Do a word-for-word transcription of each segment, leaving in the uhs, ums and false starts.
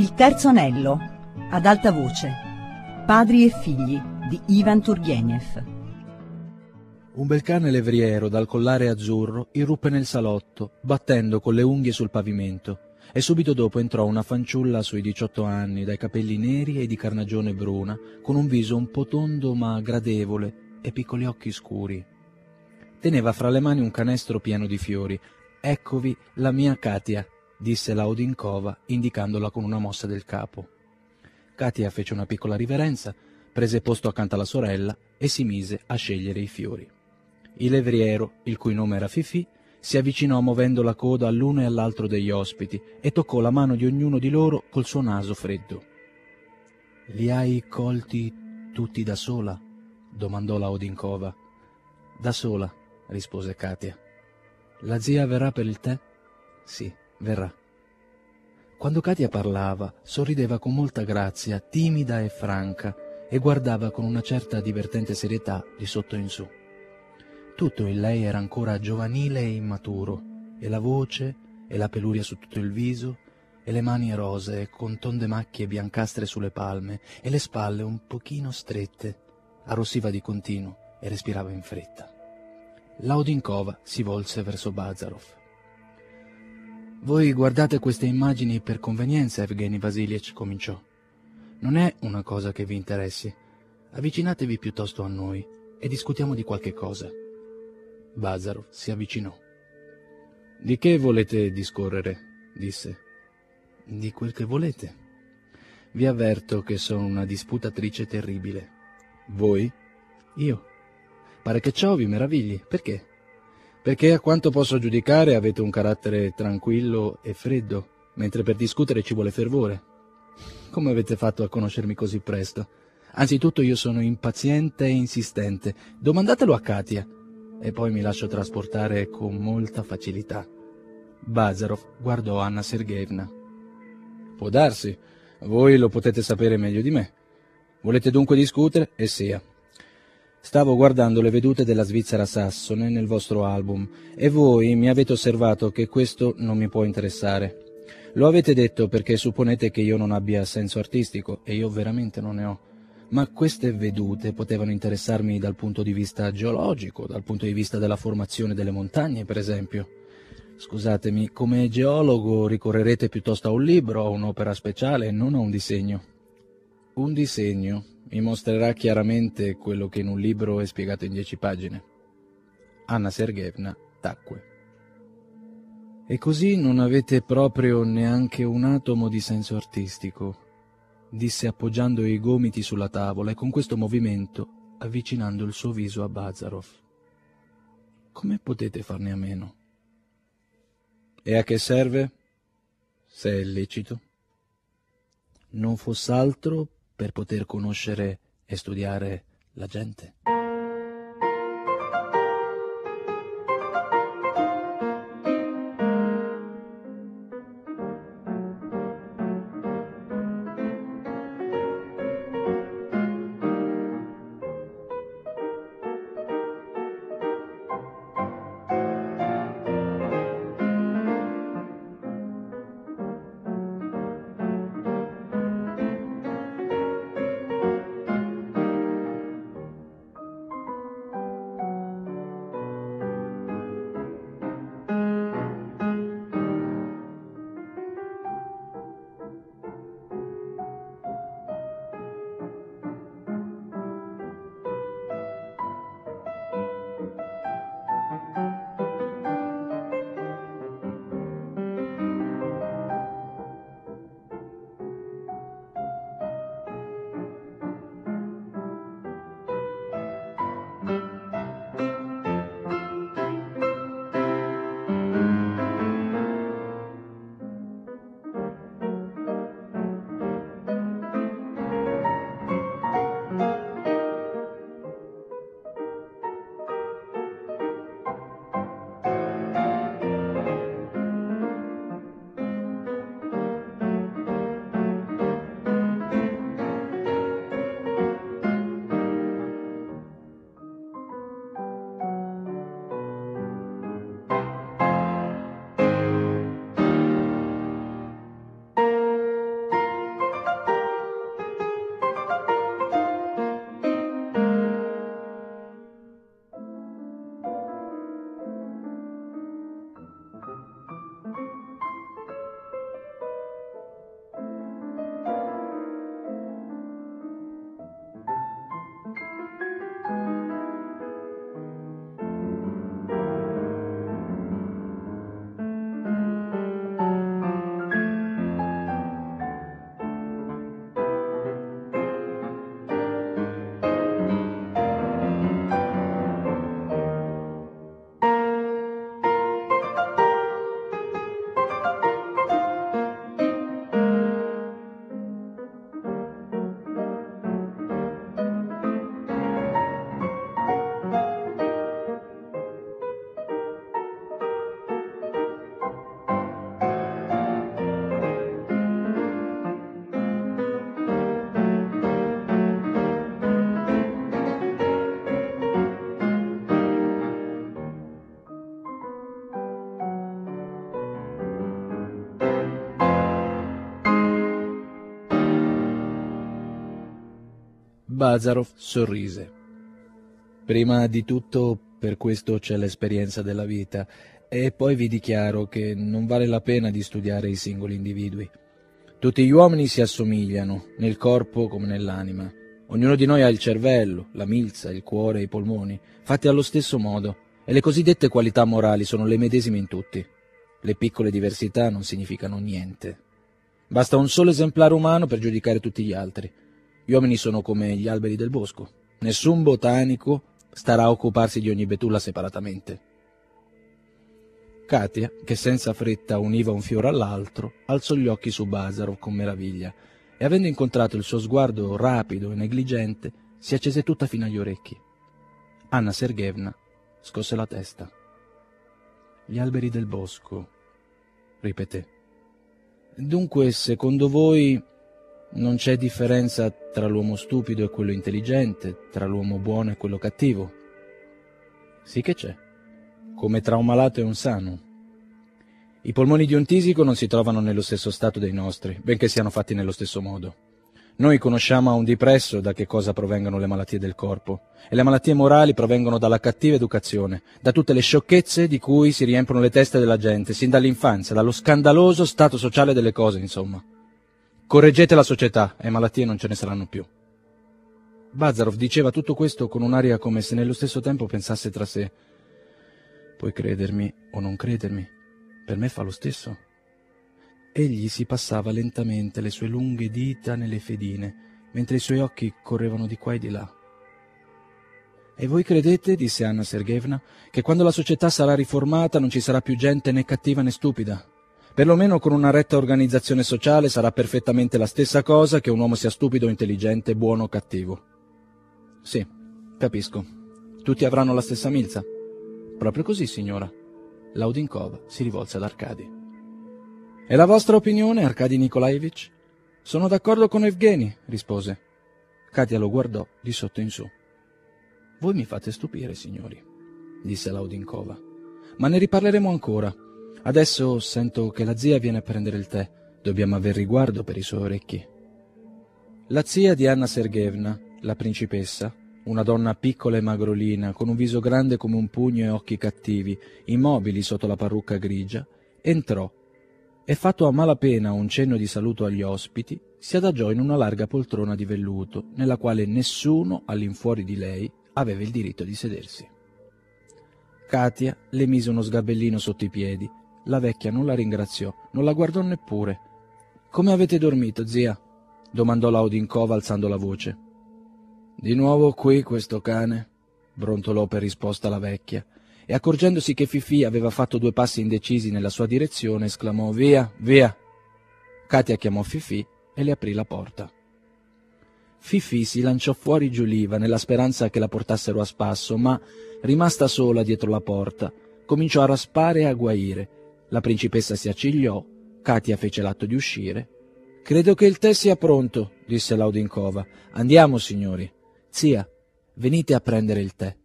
Il terzo anello, ad alta voce. Padri e figli di Ivan Turgenev. Un bel cane levriero dal collare azzurro irruppe nel salotto, battendo con le unghie sul pavimento, e subito dopo entrò una fanciulla sui diciotto anni, dai capelli neri e di carnagione bruna, con un viso un po' tondo ma gradevole e piccoli occhi scuri. Teneva fra le mani un canestro pieno di fiori. «Eccovi la mia Katia», disse Laudinkova, indicandola con una mossa del capo. Katia fece una piccola riverenza, prese posto accanto alla sorella e si mise a scegliere i fiori. Il levriero, il cui nome era Fifì, si avvicinò muovendo la coda all'uno e all'altro degli ospiti e toccò la mano di ognuno di loro col suo naso freddo. «Li hai colti tutti da sola?» domandò Laudinkova. «Da sola», rispose Katia. «La zia verrà per il tè?» «Sì, verrà». Quando Katia parlava, sorrideva con molta grazia, timida e franca, e guardava con una certa divertente serietà di sotto in su. Tutto in lei era ancora giovanile e immaturo, e la voce, e la peluria su tutto il viso, e le mani rosee con tonde macchie biancastre sulle palme, e le spalle un pochino strette. Arrossiva di continuo e respirava in fretta. Laudinkova si volse verso Bazarov. «Voi guardate queste immagini per convenienza, Evgeny Vasilievich», cominciò. «Non è una cosa che vi interessi. Avvicinatevi piuttosto a noi e discutiamo di qualche cosa». Bazarov si avvicinò. «Di che volete discorrere?» disse. «Di quel che volete. Vi avverto che sono una disputatrice terribile». «Voi?» «Io. Pare che ciò vi meravigli. Perché?» «Perché, a quanto posso giudicare, avete un carattere tranquillo e freddo, mentre per discutere ci vuole fervore. Come avete fatto a conoscermi così presto? Anzitutto io sono impaziente e insistente. Domandatelo a Katia. E poi mi lascio trasportare con molta facilità». Bazarov guardò Anna Sergeevna. «Può darsi. Voi lo potete sapere meglio di me. Volete dunque discutere? E sia. Stavo guardando le vedute della Svizzera sassone nel vostro album e voi mi avete osservato che questo non mi può interessare. Lo avete detto perché supponete che io non abbia senso artistico, e io veramente non ne ho. Ma queste vedute potevano interessarmi dal punto di vista geologico, dal punto di vista della formazione delle montagne, per esempio. Scusatemi, come geologo ricorrerete piuttosto a un libro, a un'opera speciale, non a un disegno. Un disegno mi mostrerà chiaramente quello che in un libro è spiegato in dieci pagine». Anna Sergeevna tacque. «E così non avete proprio neanche un atomo di senso artistico», disse appoggiando i gomiti sulla tavola e con questo movimento avvicinando il suo viso a Bazarov. «Come potete farne a meno?» «E a che serve, se è lecito?» «Non foss'altro per poter conoscere e studiare la gente». Bazarov sorrise. Prima di tutto, per questo c'è l'esperienza della vita, e poi vi dichiaro che non vale la pena di studiare i singoli individui. Tutti gli uomini si assomigliano, nel corpo come nell'anima. Ognuno di noi ha il cervello, la milza, il cuore, i polmoni, fatti allo stesso modo, e le cosiddette qualità morali sono le medesime in tutti. Le piccole diversità non significano niente. Basta un solo esemplare umano per giudicare tutti gli altri. Gli uomini sono come gli alberi del bosco. Nessun botanico starà a occuparsi di ogni betulla separatamente. Katia, che senza fretta univa un fiore all'altro, alzò gli occhi su Bazarov con meraviglia e, avendo incontrato il suo sguardo rapido e negligente, si accese tutta fino agli orecchi. Anna Sergeevna scosse la testa. «Gli alberi del bosco», ripeté. «Dunque, secondo voi, non c'è differenza tra l'uomo stupido e quello intelligente, tra l'uomo buono e quello cattivo?» «Sì che c'è, come tra un malato e un sano. I polmoni di un tisico non si trovano nello stesso stato dei nostri, benché siano fatti nello stesso modo. Noi conosciamo a un dipresso da che cosa provengono le malattie del corpo, e le malattie morali provengono dalla cattiva educazione, da tutte le sciocchezze di cui si riempiono le teste della gente, sin dall'infanzia, dallo scandaloso stato sociale delle cose, insomma. Correggete la società e malattie non ce ne saranno più». Bazarov diceva tutto questo con un'aria come se nello stesso tempo pensasse tra sé: «Puoi credermi o non credermi, per me fa lo stesso». Egli si passava lentamente le sue lunghe dita nelle fedine, mentre i suoi occhi correvano di qua e di là. «E voi credete», disse Anna Sergeevna, «che quando la società sarà riformata non ci sarà più gente né cattiva né stupida? Perlomeno con una retta organizzazione sociale sarà perfettamente la stessa cosa che un uomo sia stupido o intelligente, buono o cattivo». «Sì, capisco. Tutti avranno la stessa milza?» «Proprio così, signora». Laudinkova si rivolse ad Arkady. «E la vostra opinione, Arkady Nikolaevich?» «Sono d'accordo con Evgeny», rispose. Katia lo guardò di sotto in su. «Voi mi fate stupire, signori», disse Laudinkova. «Ma ne riparleremo ancora. Adesso sento che la zia viene a prendere il tè. Dobbiamo aver riguardo per i suoi orecchi». La zia di Anna Sergeevna, la principessa, una donna piccola e magrolina, con un viso grande come un pugno e occhi cattivi, immobili sotto la parrucca grigia, entrò e, fatto a malapena un cenno di saluto agli ospiti, si adagiò in una larga poltrona di velluto, nella quale nessuno, all'infuori di lei, aveva il diritto di sedersi. Katia le mise uno sgabellino sotto i piedi. La vecchia non la ringraziò, non la guardò neppure. «Come avete dormito, zia?» domandò Laudinkova alzando la voce. «Di nuovo qui questo cane?» brontolò per risposta la vecchia, e accorgendosi che Fifì aveva fatto due passi indecisi nella sua direzione, esclamò: «Via, via!» Katia chiamò Fifì e le aprì la porta. Fifì si lanciò fuori giuliva nella speranza che la portassero a spasso, ma, rimasta sola dietro la porta, cominciò a raspare e a guaire. La principessa si accigliò, Katia fece l'atto di uscire. «Credo che il tè sia pronto», disse Laudinkova. «Andiamo, signori. Zia, venite a prendere il tè».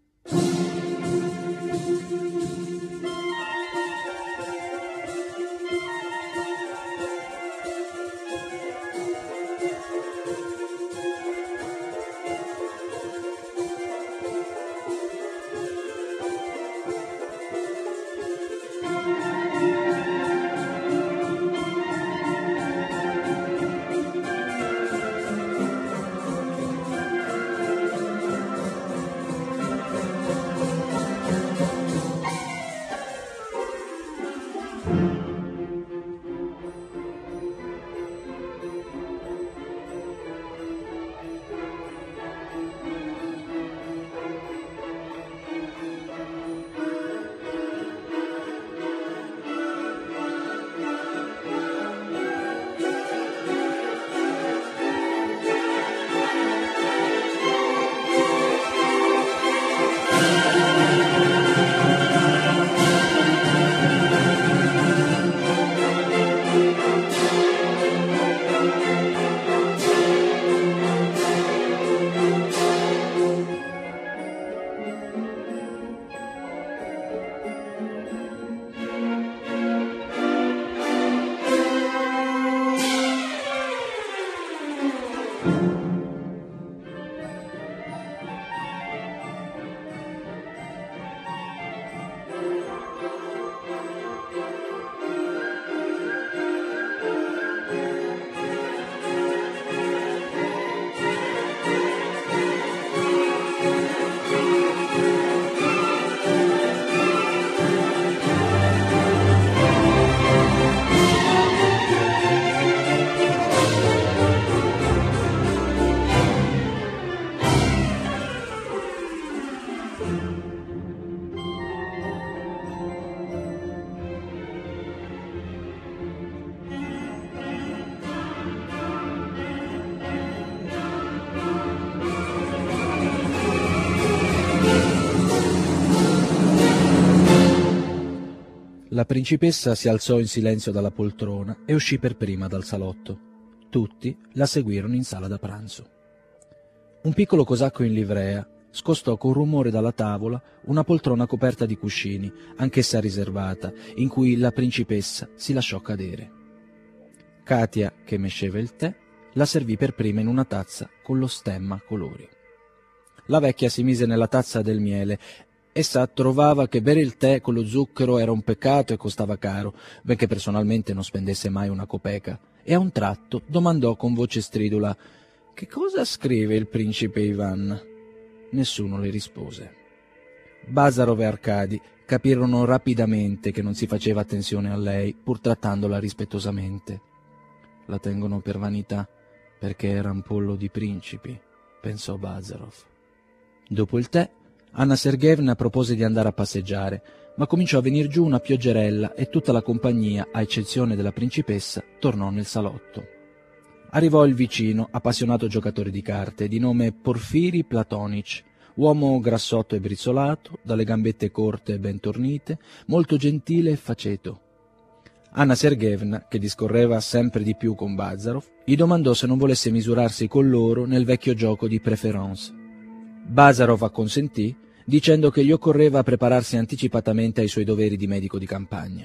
La principessa si alzò in silenzio dalla poltrona e uscì per prima dal salotto. Tutti la seguirono in sala da pranzo. Un piccolo cosacco in livrea scostò con rumore dalla tavola una poltrona coperta di cuscini, anch'essa riservata, in cui la principessa si lasciò cadere. Katia, che mesceva il tè, la servì per prima in una tazza con lo stemma a colori. La vecchia si mise nella tazza del miele. Essa trovava che bere il tè con lo zucchero era un peccato e costava caro, benché personalmente non spendesse mai una copeca, e a un tratto domandò con voce stridula: «Che cosa scrive il principe Ivan?» Nessuno le rispose. Bazarov e Arkady capirono rapidamente che non si faceva attenzione a lei, pur trattandola rispettosamente. «La tengono per vanità, perché era un pollo di principi», pensò Bazarov. Dopo il tè, Anna Sergeevna propose di andare a passeggiare, ma cominciò a venir giù una pioggerella e tutta la compagnia, a eccezione della principessa, tornò nel salotto. Arrivò il vicino, appassionato giocatore di carte, di nome Porfiri Platonic, uomo grassotto e brizzolato, dalle gambette corte e ben tornite, molto gentile e faceto. Anna Sergeevna, che discorreva sempre di più con Bazarov, gli domandò se non volesse misurarsi con loro nel vecchio gioco di préférence. Bazarov acconsentì, dicendo che gli occorreva prepararsi anticipatamente ai suoi doveri di medico di campagna.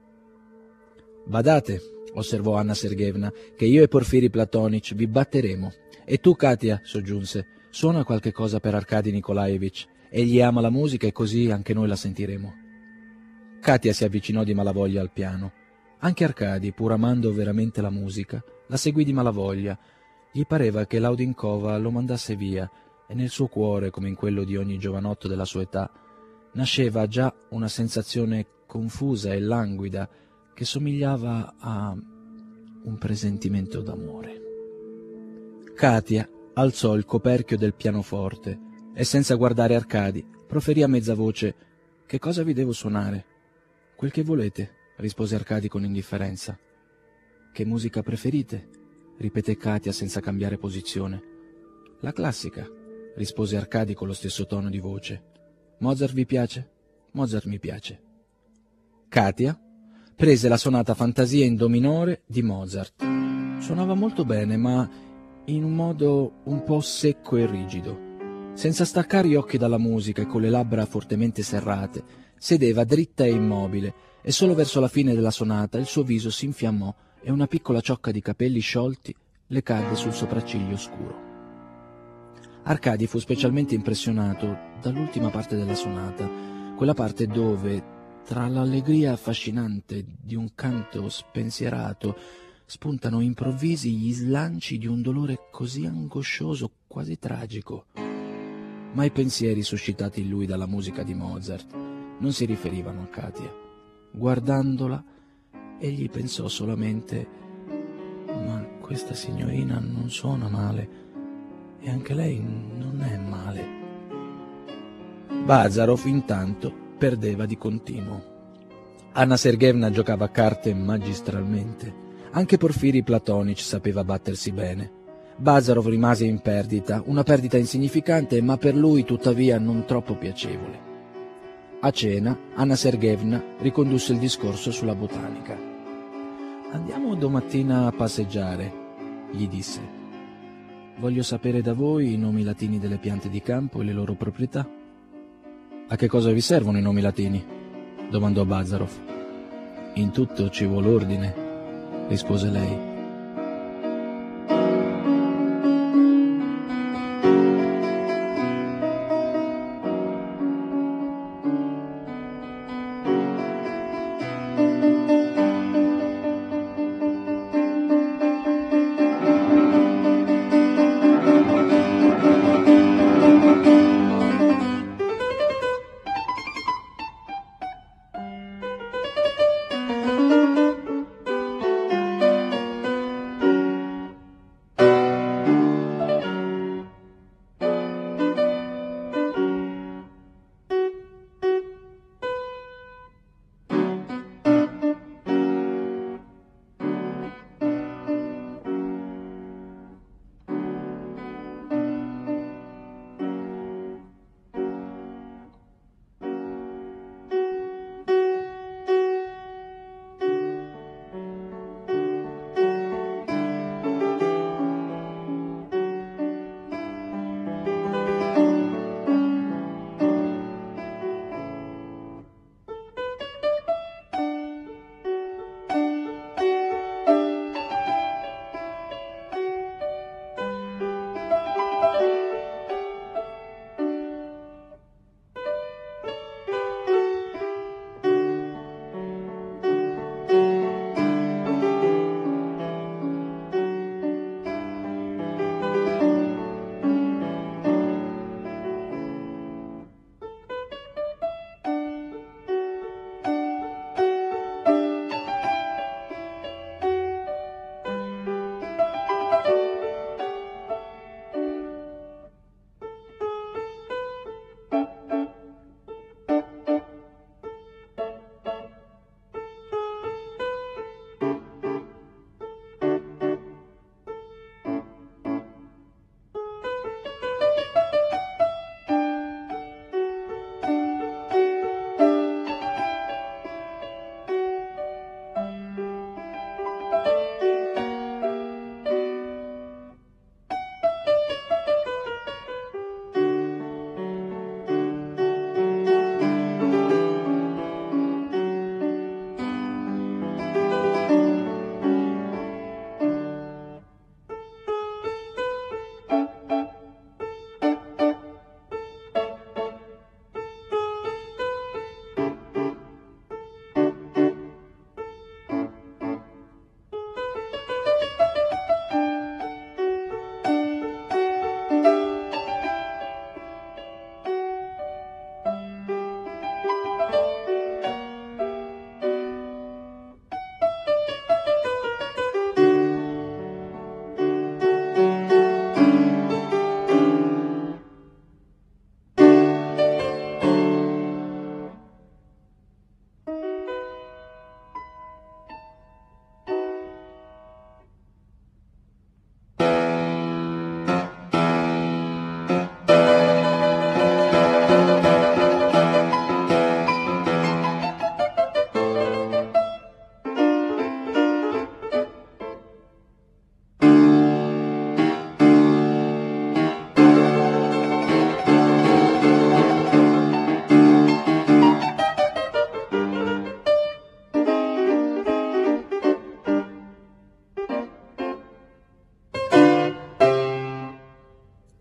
«Badate», osservò Anna Sergeevna, «che io e Porfiri Platonic vi batteremo. E tu, Katia», soggiunse, «suona qualche cosa per Arkady Nikolaevich. Egli ama la musica e così anche noi la sentiremo». Katia si avvicinò di malavoglia al piano. Anche Arkady, pur amando veramente la musica, la seguì di malavoglia. Gli pareva che l'Audinkova lo mandasse via, e nel suo cuore, come in quello di ogni giovanotto della sua età, nasceva già una sensazione confusa e languida che somigliava a un presentimento d'amore. Katia alzò il coperchio del pianoforte e, senza guardare Arkady, proferì a mezza voce: «Che cosa vi devo suonare?» «Quel che volete», rispose Arkady con indifferenza. «Che musica preferite?» ripeté Katia senza cambiare posizione. «La classica», rispose Arkady con lo stesso tono di voce. «Mozart vi piace?» «Mozart mi piace». Katia prese la sonata Fantasia in do minore di Mozart. Suonava molto bene, ma in un modo un po' secco e rigido. Senza staccare gli occhi dalla musica e con le labbra fortemente serrate, sedeva dritta e immobile, e solo verso la fine della sonata il suo viso si infiammò e una piccola ciocca di capelli sciolti le cadde sul sopracciglio scuro. Arkady fu specialmente impressionato dall'ultima parte della sonata, quella parte dove, tra l'allegria affascinante di un canto spensierato, spuntano improvvisi gli slanci di un dolore così angoscioso, quasi tragico. Ma i pensieri suscitati in lui dalla musica di Mozart non si riferivano a Katia. Guardandola, egli pensò solamente: «Ma questa signorina non suona male, e anche lei non è male». Bazarov, intanto, perdeva di continuo. Anna Sergeevna giocava a carte magistralmente. Anche Porfiri Platonic sapeva battersi bene. Bazarov rimase in perdita, una perdita insignificante, ma per lui tuttavia non troppo piacevole. A cena, Anna Sergeevna ricondusse il discorso sulla botanica. «Andiamo domattina a passeggiare», gli disse. «Voglio sapere da voi i nomi latini delle piante di campo e le loro proprietà». «A che cosa vi servono i nomi latini?» domandò Bazarov. «In tutto ci vuole ordine», rispose lei.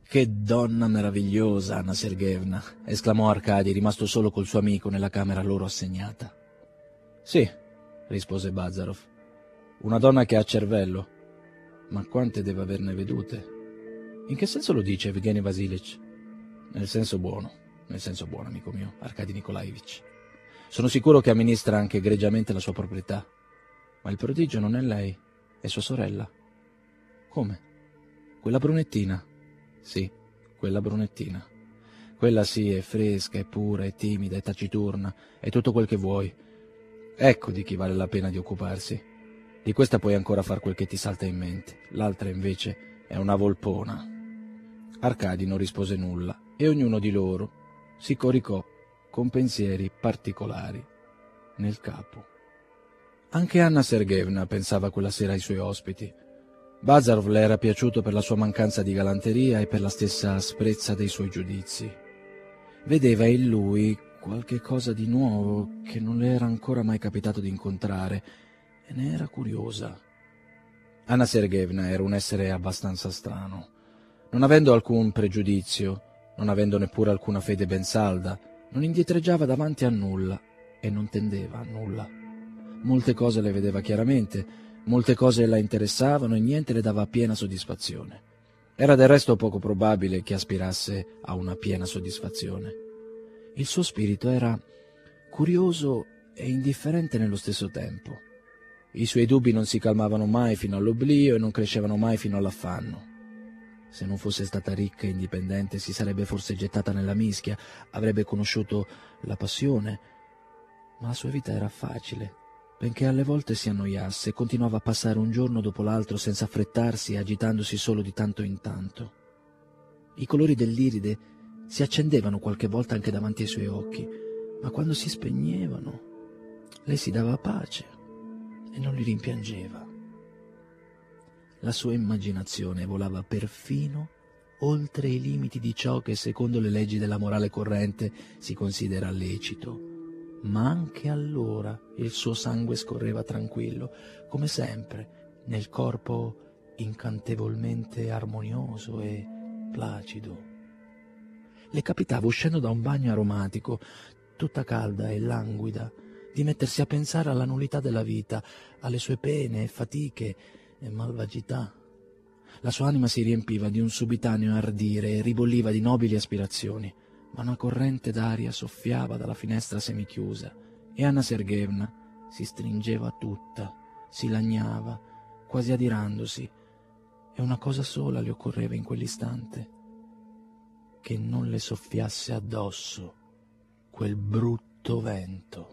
Che donna meravigliosa, Anna Sergeevna, esclamò Arkady, rimasto solo col suo amico nella camera loro assegnata. Sì, rispose Bazarov, una donna che ha cervello. Ma quante deve averne vedute? In che senso lo dice, Evgeny Vasilievich? Nel senso buono, nel senso buono, amico mio, Arkady Nikolaevich. Sono sicuro che amministra anche egregiamente la sua proprietà. Ma il prodigio non è lei, è sua sorella. Come? Quella brunettina? Sì, quella brunettina. Quella sì, è fresca, è pura, è timida, è taciturna, è tutto quel che vuoi. Ecco di chi vale la pena di occuparsi. Di questa puoi ancora far quel che ti salta in mente. L'altra, invece, è una volpona. Arkady non rispose nulla e ognuno di loro si coricò con pensieri particolari nel capo. Anche Anna Sergeevna pensava quella sera ai suoi ospiti. Bazarov le era piaciuto per la sua mancanza di galanteria e per la stessa asprezza dei suoi giudizi. Vedeva in lui qualche cosa di nuovo che non le era ancora mai capitato di incontrare e ne era curiosa. Anna Sergeevna era un essere abbastanza strano. Non avendo alcun pregiudizio, non avendo neppure alcuna fede ben salda, non indietreggiava davanti a nulla e non tendeva a nulla. Molte cose le vedeva chiaramente, molte cose la interessavano e niente le dava piena soddisfazione. Era del resto poco probabile che aspirasse a una piena soddisfazione. Il suo spirito era curioso e indifferente nello stesso tempo. I suoi dubbi non si calmavano mai fino all'oblio e non crescevano mai fino all'affanno. Se non fosse stata ricca e indipendente si sarebbe forse gettata nella mischia, avrebbe conosciuto la passione, ma la sua vita era facile, benché alle volte si annoiasse, continuava a passare un giorno dopo l'altro senza affrettarsi e agitandosi solo di tanto in tanto. I colori dell'iride si accendevano qualche volta anche davanti ai suoi occhi, ma quando si spegnevano lei si dava pace e non li rimpiangeva. La sua immaginazione volava perfino oltre i limiti di ciò che secondo le leggi della morale corrente si considera lecito. Ma anche allora il suo sangue scorreva tranquillo, come sempre, nel corpo incantevolmente armonioso e placido. Le capitava, uscendo da un bagno aromatico, tutta calda e languida, di mettersi a pensare alla nullità della vita, alle sue pene e fatiche e malvagità. La sua anima si riempiva di un subitaneo ardire e ribolliva di nobili aspirazioni, ma una corrente d'aria soffiava dalla finestra semichiusa e Anna Sergeevna si stringeva tutta, si lagnava, quasi adirandosi, e una cosa sola le occorreva in quell'istante: che non le soffiasse addosso quel brutto vento.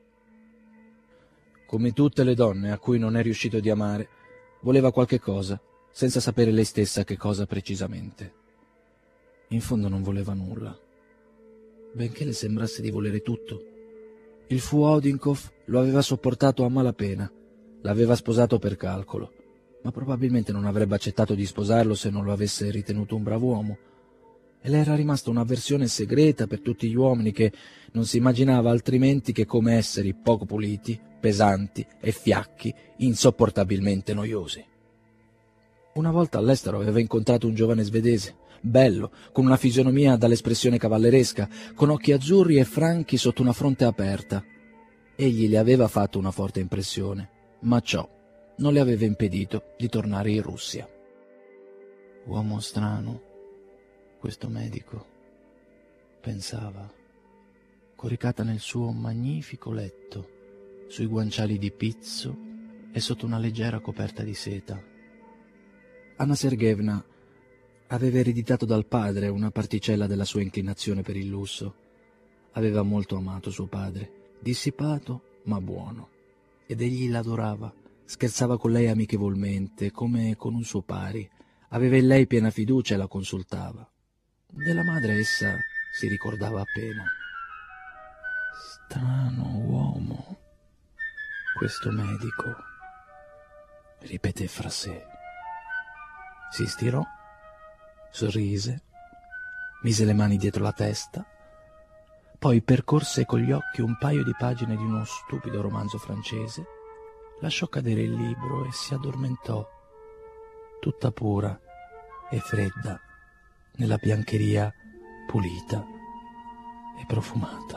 Come tutte le donne a cui non è riuscito di amare, voleva qualche cosa, senza sapere lei stessa che cosa precisamente. In fondo non voleva nulla, benché le sembrasse di volere tutto. Il fu Odinkov lo aveva sopportato a malapena, l'aveva sposato per calcolo, ma probabilmente non avrebbe accettato di sposarlo se non lo avesse ritenuto un brav'uomo. E le era rimasta un'avversione segreta per tutti gli uomini che non si immaginava altrimenti che come esseri poco puliti, pesanti e fiacchi, insopportabilmente noiosi. Una volta all'estero aveva incontrato un giovane svedese, bello, con una fisionomia dall'espressione cavalleresca, con occhi azzurri e franchi sotto una fronte aperta. Egli le aveva fatto una forte impressione, ma ciò non le aveva impedito di tornare in Russia. Uomo strano, questo medico, pensava, coricata nel suo magnifico letto, sui guanciali di pizzo e sotto una leggera coperta di seta. Anna Sergeevna aveva ereditato dal padre una particella della sua inclinazione per il lusso. Aveva molto amato suo padre, dissipato ma buono, ed egli l'adorava, scherzava con lei amichevolmente, come con un suo pari, aveva in lei piena fiducia e la consultava. Della madre essa si ricordava appena. Strano uomo, questo medico, ripeté fra sé. Si stirò, sorrise, mise le mani dietro la testa, poi percorse con gli occhi un paio di pagine di uno stupido romanzo francese, lasciò cadere il libro e si addormentò, tutta pura e fredda, nella biancheria pulita e profumata.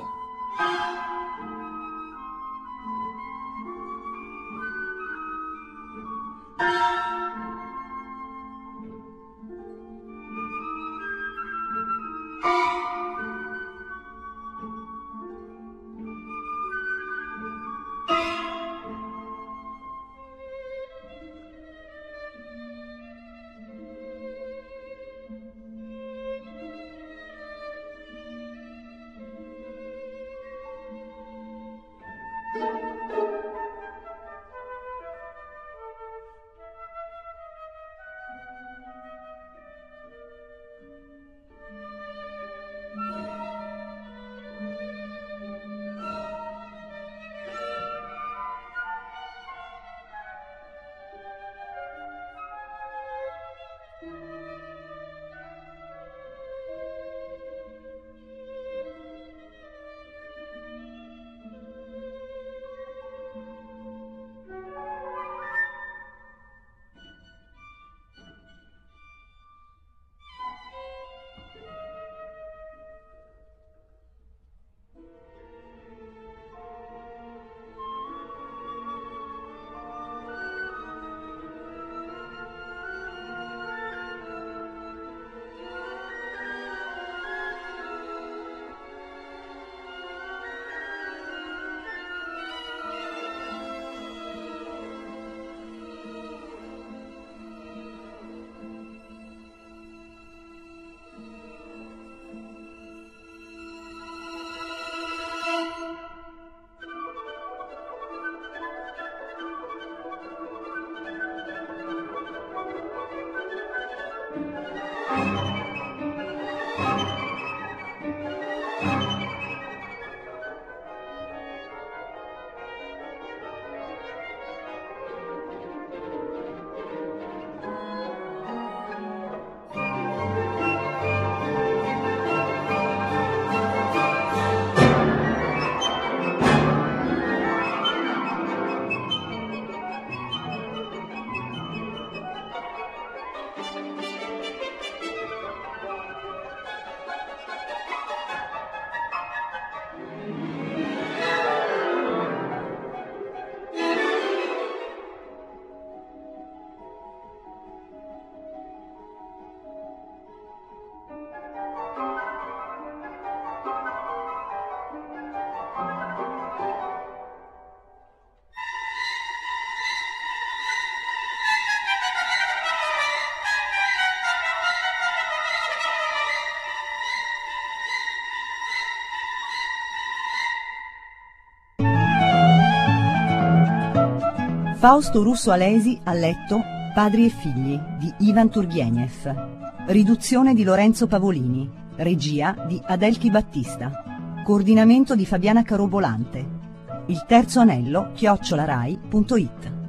Fausto Russo Alesi a letto Padri e figli di Ivan Turgenev. Riduzione di Lorenzo Pavolini. Regia di Adelchi Battista. Coordinamento di Fabiana Carobolante. Il terzo anello chiocciolarai punto it.